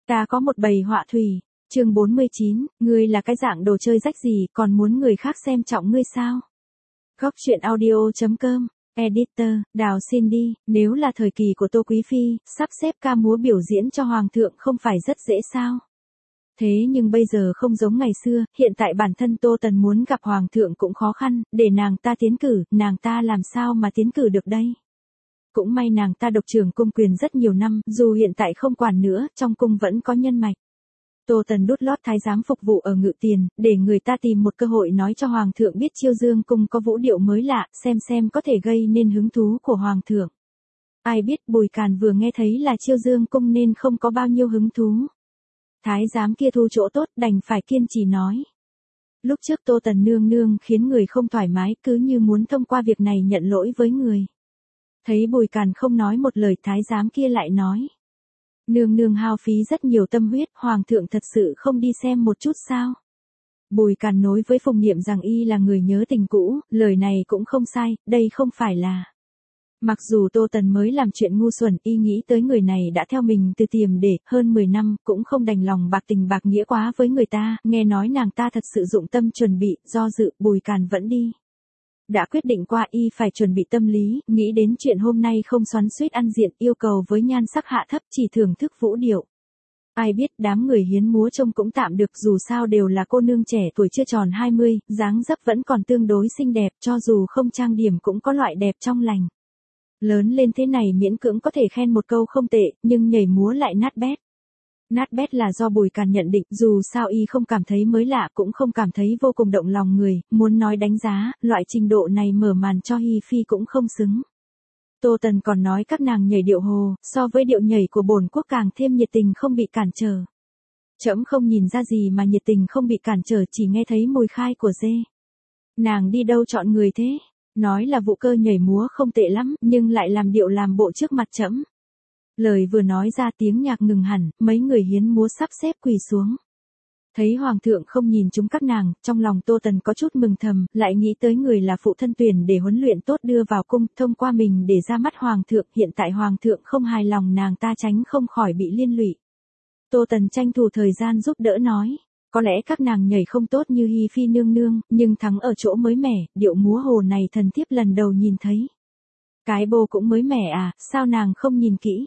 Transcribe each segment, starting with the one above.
Ta có một bầy họa thủy. Chương 49, ngươi là cái dạng đồ chơi rách gì, còn muốn người khác xem trọng ngươi sao? Góc truyện audio.com, Editor, Đào xin đi, nếu là thời kỳ của Tô Quý Phi, sắp xếp ca múa biểu diễn cho Hoàng thượng không phải rất dễ sao? Thế nhưng bây giờ không giống ngày xưa, hiện tại bản thân Tô Tần muốn gặp Hoàng thượng cũng khó khăn, để nàng ta tiến cử, nàng ta làm sao mà tiến cử được đây? Cũng may nàng ta độc trưởng cung quyền rất nhiều năm, dù hiện tại không quản nữa, trong cung vẫn có nhân mạch. Tô Tần đút lót thái giám phục vụ ở Ngự Tiền, để người ta tìm một cơ hội nói cho Hoàng thượng biết Chiêu Dương cung có vũ điệu mới lạ, xem có thể gây nên hứng thú của Hoàng thượng. Ai biết Bùi Càn vừa nghe thấy là Chiêu Dương cung nên không có bao nhiêu hứng thú. Thái giám kia thu chỗ tốt đành phải kiên trì nói. Lúc trước Tô Tần nương nương khiến người không thoải mái, cứ như muốn thông qua việc này nhận lỗi với người. Thấy Bùi Càn không nói một lời, thái giám kia lại nói. Nương nương hao phí rất nhiều tâm huyết, Hoàng thượng thật sự không đi xem một chút sao? Bùi Càn nói với Phùng Niệm rằng y là người nhớ tình cũ, lời này cũng không sai, đây không phải là. Mặc dù Tô Tần mới làm chuyện ngu xuẩn, y nghĩ tới người này đã theo mình từ tiềm để hơn 10 năm, cũng không đành lòng bạc tình bạc nghĩa quá với người ta, nghe nói nàng ta thật sự dụng tâm chuẩn bị, do dự, Bùi Càn vẫn đi. Đã quyết định qua y phải chuẩn bị tâm lý, nghĩ đến chuyện hôm nay không xoắn xuýt ăn diện, yêu cầu với nhan sắc hạ thấp chỉ thưởng thức vũ điệu. Ai biết đám người hiến múa trông cũng tạm được, dù sao đều là cô nương trẻ tuổi chưa tròn 20, dáng dấp vẫn còn tương đối xinh đẹp, cho dù không trang điểm cũng có loại đẹp trong lành. Lớn lên thế này miễn cưỡng có thể khen một câu không tệ, nhưng nhảy múa lại nát bét. Nát bét là do Bùi Càn nhận định, dù sao y không cảm thấy mới lạ, cũng không cảm thấy vô cùng động lòng người, muốn nói đánh giá, loại trình độ này mở màn cho Hi Phi cũng không xứng. Tô Tần còn nói các nàng nhảy điệu hồ, so với điệu nhảy của bổn quốc càng thêm nhiệt tình không bị cản trở. Trẫm không nhìn ra gì mà nhiệt tình không bị cản trở, chỉ nghe thấy mùi khai của dê. Nàng đi đâu chọn người thế? Nói là Vũ Cơ nhảy múa không tệ lắm, nhưng lại làm điệu làm bộ trước mặt trẫm. Lời vừa nói ra tiếng nhạc ngừng hẳn, mấy người hiến múa sắp xếp quỳ xuống. Thấy Hoàng thượng không nhìn chúng các nàng, trong lòng Tô Tần có chút mừng thầm, lại nghĩ tới người là phụ thân tuyển để huấn luyện tốt đưa vào cung, thông qua mình để ra mắt Hoàng thượng, hiện tại Hoàng thượng không hài lòng nàng ta tránh không khỏi bị liên lụy. Tô Tần tranh thủ thời gian giúp đỡ nói, có lẽ các nàng nhảy không tốt như Hi Phi nương nương, nhưng thắng ở chỗ mới mẻ, điệu múa hồ này thần thiếp lần đầu nhìn thấy. Cái bô cũng mới mẻ à, sao nàng không nhìn kỹ?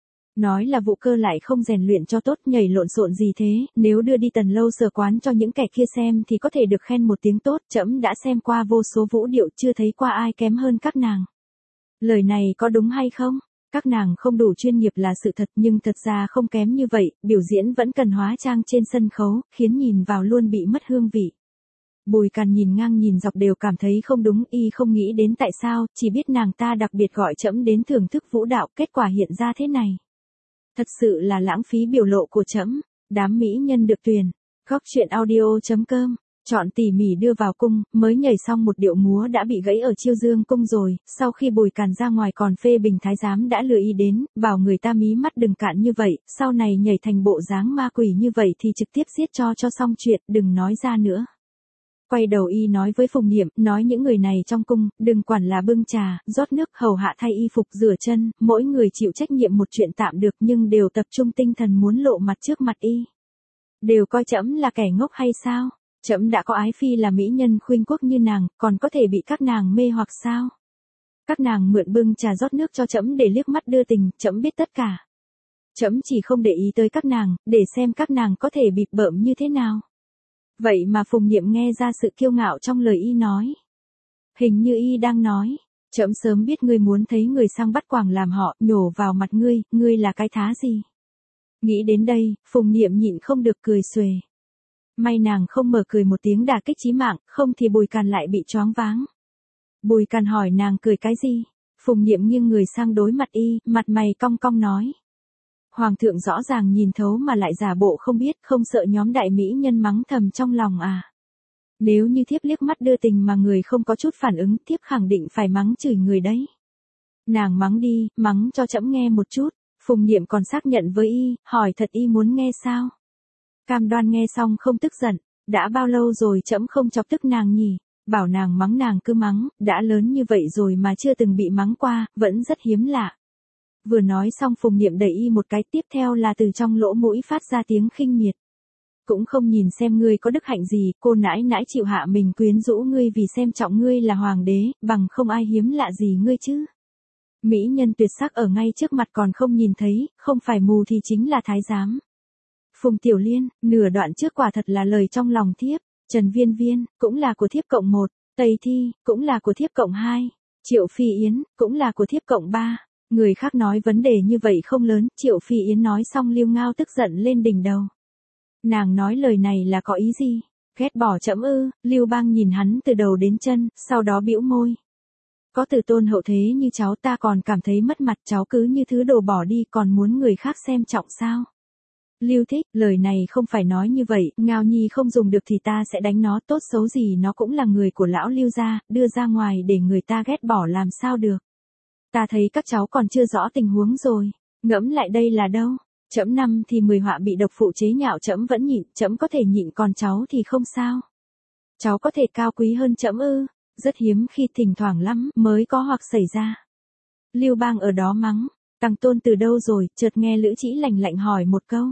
Nói là Vũ Cơ lại không rèn luyện cho tốt, nhảy lộn xộn gì thế, nếu đưa đi Tần lâu sở quán cho những kẻ kia xem thì có thể được khen một tiếng tốt, trẫm đã xem qua vô số vũ điệu chưa thấy qua ai kém hơn các nàng. Lời này có đúng hay không? Các nàng không đủ chuyên nghiệp là sự thật, nhưng thật ra không kém như vậy, biểu diễn vẫn cần hóa trang trên sân khấu, khiến nhìn vào luôn bị mất hương vị. Bùi Càn nhìn ngang nhìn dọc đều cảm thấy không đúng, y không nghĩ đến tại sao, chỉ biết nàng ta đặc biệt gọi trẫm đến thưởng thức vũ đạo, kết quả hiện ra thế này. Thật sự là lãng phí biểu lộ của trẫm. Đám mỹ nhân được tuyển. Góc truyện audio.com, chọn tỉ mỉ đưa vào cung, mới nhảy xong một điệu múa đã bị gãy ở Chiêu Dương cung rồi, sau khi Bùi Càn ra ngoài còn phê bình thái giám đã lừa y đến, bảo người ta mí mắt đừng cạn như vậy, sau này nhảy thành bộ dáng ma quỷ như vậy thì trực tiếp giết cho xong chuyện, đừng nói ra nữa. Quay đầu y nói với Phùng Niệm, nói những người này trong cung, đừng quản là bưng trà, rót nước, hầu hạ thay y phục, rửa chân, mỗi người chịu trách nhiệm một chuyện tạm được, nhưng đều tập trung tinh thần muốn lộ mặt trước mặt y. Đều coi trẫm là kẻ ngốc hay sao? Trẫm đã có ái phi là mỹ nhân khuynh quốc như nàng, còn có thể bị các nàng mê hoặc sao? Các nàng mượn bưng trà rót nước cho trẫm để liếc mắt đưa tình, trẫm biết tất cả. Trẫm chỉ không để ý tới các nàng, để xem các nàng có thể bịp bợm như thế nào. Vậy mà Phùng Niệm nghe ra sự kiêu ngạo trong lời y nói. Hình như y đang nói, trẫm sớm biết ngươi muốn thấy người sang bắt quàng làm họ, nhổ vào mặt ngươi là cái thá gì? Nghĩ đến đây, Phùng Niệm nhịn không được cười xuề. May nàng không mở cười một tiếng đả kích chí mạng, không thì Bùi Càn lại bị choáng váng. Bùi Càn hỏi nàng cười cái gì? Phùng Niệm nghiêng người sang đối mặt y, mặt mày cong cong nói. Hoàng thượng rõ ràng nhìn thấu mà lại giả bộ không biết, không sợ nhóm đại mỹ nhân mắng thầm trong lòng à? Nếu như thiếp liếc mắt đưa tình mà người không có chút phản ứng, thiếp khẳng định phải mắng chửi người đấy. Nàng mắng đi, mắng cho trẫm nghe một chút. Phùng Niệm còn xác nhận với y, hỏi thật y muốn nghe sao? Cam đoan nghe xong không tức giận, đã bao lâu rồi trẫm không chọc tức nàng nhỉ? Bảo nàng mắng nàng cứ mắng, đã lớn như vậy rồi mà chưa từng bị mắng qua, vẫn rất hiếm lạ. Vừa nói xong Phùng Niệm đẩy y một cái, tiếp theo là từ trong lỗ mũi phát ra tiếng khinh miệt. Cũng không nhìn xem ngươi có đức hạnh gì, cô nãi nãi chịu hạ mình quyến rũ ngươi vì xem trọng ngươi là hoàng đế, bằng không ai hiếm lạ gì ngươi chứ. Mỹ nhân tuyệt sắc ở ngay trước mặt còn không nhìn thấy, không phải mù thì chính là thái giám. Phùng Tiểu Liên, nửa đoạn trước quả thật là lời trong lòng thiếp, Trần Viên Viên, cũng là của thiếp cộng 1, Tây Thi, cũng là của thiếp cộng 2, Triệu Phi Yến, cũng là của thiếp cộng 3. Người khác nói vấn đề như vậy không lớn, Triệu Phi Yến nói xong Lưu Ngao tức giận lên đỉnh đầu. Nàng nói lời này là có ý gì? Ghét bỏ trẫm ư? Lưu Bang nhìn hắn từ đầu đến chân, sau đó bĩu môi. Có từ tôn hậu thế như cháu ta còn cảm thấy mất mặt, cháu cứ như thứ đồ bỏ đi còn muốn người khác xem trọng sao? Lưu Thích, lời này không phải nói như vậy, Ngao Nhi không dùng được thì ta sẽ đánh nó, tốt xấu gì nó cũng là người của lão Lưu gia, đưa ra ngoài để người ta ghét bỏ làm sao được. Ta thấy các cháu còn chưa rõ tình huống rồi, ngẫm lại đây là đâu? Trẫm 5 thì 10 họa bị độc phụ chế nhạo trẫm vẫn nhịn, trẫm có thể nhịn còn cháu thì không sao. Cháu có thể cao quý hơn trẫm ư? Rất hiếm khi thỉnh thoảng lắm mới có hoặc xảy ra. Lưu Bang ở đó mắng, Tăng Tôn từ đâu rồi, chợt nghe Lữ Chỉ lạnh lạnh hỏi một câu.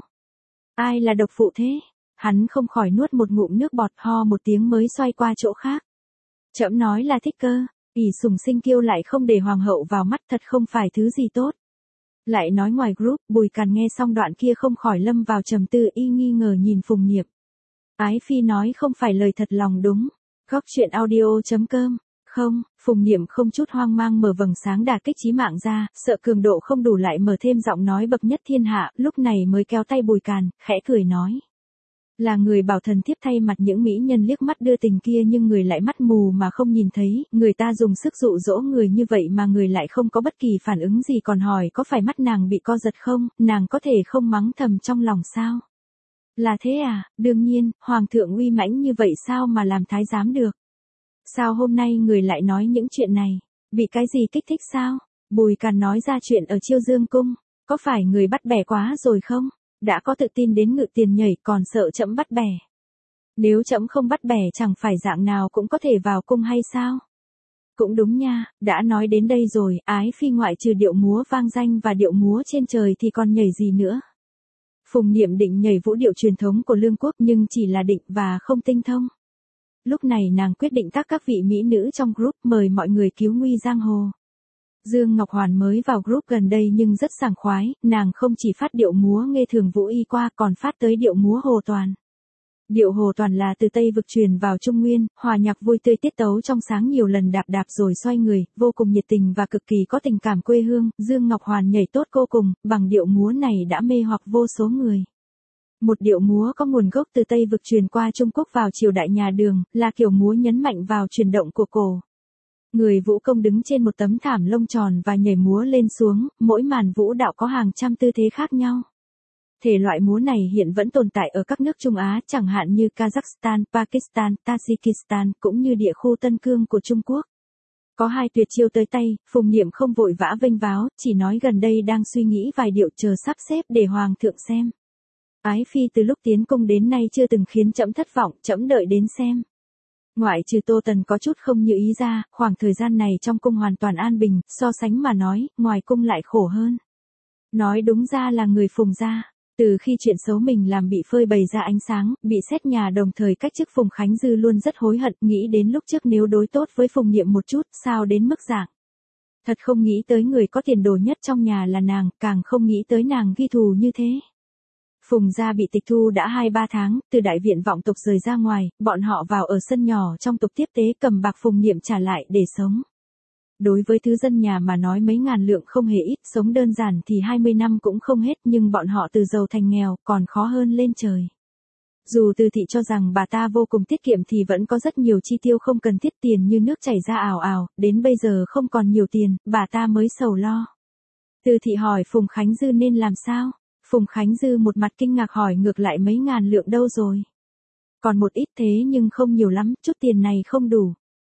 Ai là độc phụ thế? Hắn không khỏi nuốt một ngụm nước bọt, ho một tiếng mới xoay qua chỗ khác. Trẫm nói là thích cơ, ỷ sủng sinh kiêu lại không để hoàng hậu vào mắt, thật không phải thứ gì tốt. Lại nói ngoài group, Bùi Càn nghe xong đoạn kia không khỏi lâm vào trầm tư, y nghi ngờ nhìn Phùng Niệm. Ái Phi nói không phải lời thật lòng đúng. Góc chuyện audio.com. Không, Phùng Niệm không chút hoang mang mở vầng sáng đả kích chí mạng ra, sợ cường độ không đủ lại mở thêm giọng nói bậc nhất thiên hạ, lúc này mới kéo tay Bùi Càn, khẽ cười nói. Là người bảo thần thiếp thay mặt những mỹ nhân liếc mắt đưa tình kia nhưng người lại mắt mù mà không nhìn thấy, người ta dùng sức dụ dỗ người như vậy mà người lại không có bất kỳ phản ứng gì còn hỏi có phải mắt nàng bị co giật không, nàng có thể không mắng thầm trong lòng sao? Là thế à, đương nhiên, hoàng thượng uy mãnh như vậy sao mà làm thái giám được? Sao hôm nay người lại nói những chuyện này? Bị cái gì kích thích sao? Bùi Càn nói ra chuyện ở Chiêu Dương Cung, có phải người bắt bẻ quá rồi không? Đã có tự tin đến ngự tiền nhảy còn sợ trẫm bắt bẻ. Nếu trẫm không bắt bẻ chẳng phải dạng nào cũng có thể vào cung hay sao? Cũng đúng nha, đã nói đến đây rồi, Ái Phi ngoại trừ điệu múa vang danh và điệu múa trên trời thì còn nhảy gì nữa? Phùng Niệm định nhảy vũ điệu truyền thống của Lương Quốc nhưng chỉ là định và không tinh thông. Lúc này nàng quyết định các vị mỹ nữ trong group mời mọi người cứu nguy giang hồ. Dương Ngọc Hoàn mới vào group gần đây nhưng rất sảng khoái, nàng không chỉ phát điệu múa nghe thường vũ y qua còn phát tới điệu múa Hồ Toàn. Điệu Hồ Toàn là từ Tây vực truyền vào Trung Nguyên, hòa nhạc vui tươi tiết tấu trong sáng nhiều lần đạp đạp rồi xoay người, vô cùng nhiệt tình và cực kỳ có tình cảm quê hương, Dương Ngọc Hoàn nhảy tốt vô cùng, bằng điệu múa này đã mê hoặc vô số người. Một điệu múa có nguồn gốc từ Tây vực truyền qua Trung Quốc vào triều đại nhà Đường, là kiểu múa nhấn mạnh vào chuyển động của cổ. Người vũ công đứng trên một tấm thảm lông tròn và nhảy múa lên xuống, mỗi màn vũ đạo có hàng trăm tư thế khác nhau. Thể loại múa này hiện vẫn tồn tại ở các nước Trung Á, chẳng hạn như Kazakhstan, Pakistan, Tajikistan, cũng như địa khu Tân Cương của Trung Quốc. Có hai tuyệt chiêu tới tay, Phùng Niệm không vội vã vênh váo, chỉ nói gần đây đang suy nghĩ vài điệu chờ sắp xếp để hoàng thượng xem. Ái Phi từ lúc tiến cung đến nay chưa từng khiến trẫm thất vọng, trẫm đợi đến xem. Ngoại trừ Tô Tần có chút không như ý ra, khoảng thời gian này trong cung hoàn toàn an bình, so sánh mà nói, ngoài cung lại khổ hơn. Nói đúng ra là người Phùng gia. Từ khi chuyện xấu mình làm bị phơi bày ra ánh sáng, bị xét nhà đồng thời cách chức Phùng Khánh Dư luôn rất hối hận, nghĩ đến lúc trước nếu đối tốt với Phùng Niệm một chút, sao đến mức dạng. Thật không nghĩ tới người có tiền đồ nhất trong nhà là nàng, càng không nghĩ tới nàng ghi thù như thế. Phùng gia bị tịch thu đã 2-3 tháng, từ đại viện vọng tộc rời ra ngoài, bọn họ vào ở sân nhỏ trong tục tiếp tế cầm bạc Phùng Niệm trả lại để sống. Đối với thứ dân nhà mà nói mấy ngàn lượng không hề ít, sống đơn giản thì 20 năm cũng không hết, nhưng bọn họ từ giàu thành nghèo, còn khó hơn lên trời. Dù Từ thị cho rằng bà ta vô cùng tiết kiệm thì vẫn có rất nhiều chi tiêu không cần thiết, tiền như nước chảy ra ào ào, đến bây giờ không còn nhiều tiền, bà ta mới sầu lo. Từ thị hỏi Phùng Khánh Dư nên làm sao? Phùng Khánh Dư một mặt kinh ngạc hỏi ngược lại mấy ngàn lượng đâu rồi? Còn một ít thế nhưng không nhiều lắm, chút tiền này không đủ.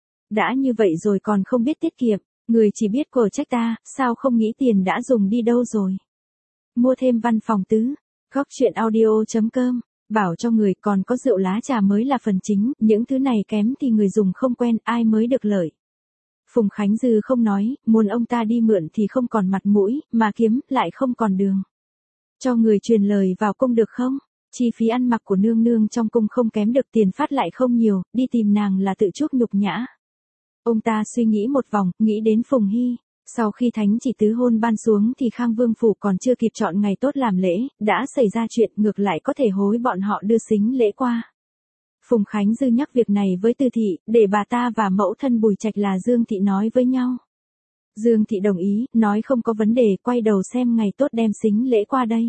Đã như vậy rồi còn không biết tiết kiệm, người chỉ biết của trách ta, sao không nghĩ tiền đã dùng đi đâu rồi. Mua thêm văn phòng tứ, góc chuyện audio.com, bảo cho người còn có rượu lá trà mới là phần chính, những thứ này kém thì người dùng không quen ai mới được lợi. Phùng Khánh Dư không nói, muốn ông ta đi mượn thì không còn mặt mũi, mà kiếm lại không còn đường. Cho người truyền lời vào cung được không? Chi phí ăn mặc của nương nương trong cung không kém được, tiền phát lại không nhiều, đi tìm nàng là tự chuốc nhục nhã. Ông ta suy nghĩ một vòng, nghĩ đến Phùng Hy. Sau khi thánh chỉ tứ hôn ban xuống thì Khang Vương Phủ còn chưa kịp chọn ngày tốt làm lễ, đã xảy ra chuyện, ngược lại có thể hối bọn họ đưa sính lễ qua. Phùng Khánh Dư nhắc việc này với Tư Thị, để bà ta và mẫu thân Bùi Trạch là Dương Thị nói với nhau. Dương Thị đồng ý, nói không có vấn đề, quay đầu xem ngày tốt đem sính lễ qua đây.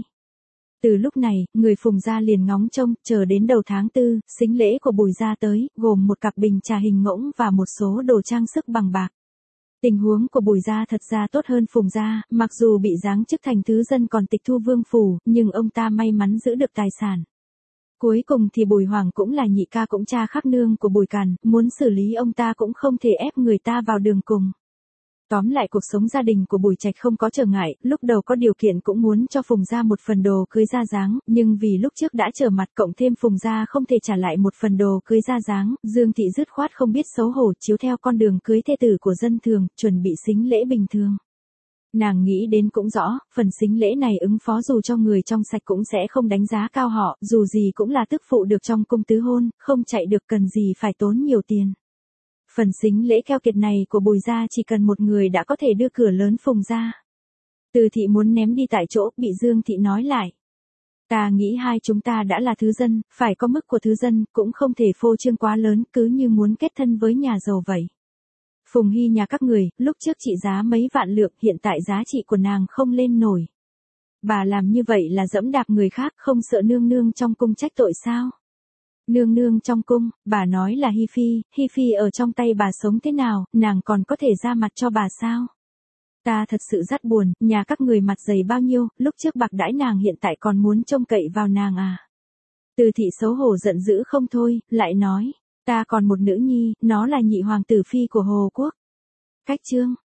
Từ lúc này, người Phùng gia liền ngóng trông, chờ đến đầu tháng 4, sính lễ của Bùi gia tới, gồm một cặp bình trà hình ngỗng và một số đồ trang sức bằng bạc. Tình huống của Bùi gia thật ra tốt hơn Phùng gia, mặc dù bị giáng chức thành thứ dân còn tịch thu vương phủ, nhưng ông ta may mắn giữ được tài sản. Cuối cùng thì Bùi Hoàng cũng là nhị ca cũng cha khắc nương của Bùi Càn, muốn xử lý ông ta cũng không thể ép người ta vào đường cùng. Tóm lại cuộc sống gia đình của Bùi Trạch không có trở ngại, lúc đầu có điều kiện cũng muốn cho Phùng gia một phần đồ cưới ra dáng, nhưng vì lúc trước đã trở mặt cộng thêm Phùng gia không thể trả lại một phần đồ cưới ra dáng, Dương Thị dứt khoát không biết xấu hổ chiếu theo con đường cưới thê tử của dân thường, chuẩn bị sính lễ bình thường. Nàng nghĩ đến cũng rõ, phần sính lễ này ứng phó dù cho người trong sạch cũng sẽ không đánh giá cao họ, dù gì cũng là tức phụ được trong cung tứ hôn, không chạy được cần gì phải tốn nhiều tiền. Phần sính lễ keo kiệt này của Bùi gia chỉ cần một người đã có thể đưa cửa lớn Phùng gia. Từ Thị muốn ném đi tại chỗ, bị Dương Thị nói lại. Ta nghĩ hai chúng ta đã là thứ dân, phải có mức của thứ dân, cũng không thể phô trương quá lớn, cứ như muốn kết thân với nhà giàu vậy. Phùng Hy nhà các người, lúc trước trị giá mấy vạn lượng, hiện tại giá trị của nàng không lên nổi. Bà làm như vậy là dẫm đạp người khác, không sợ nương nương trong cung trách tội sao? Nương nương trong cung, bà nói là Hi Phi ở trong tay bà sống thế nào, nàng còn có thể ra mặt cho bà sao? Ta thật sự rất buồn, nhà các người mặt dày bao nhiêu, lúc trước bạc đãi nàng hiện tại còn muốn trông cậy vào nàng à? Từ Thị xấu hổ giận dữ không thôi, lại nói, ta còn một nữ nhi, nó là nhị hoàng tử phi của Hồ Quốc. Cách chương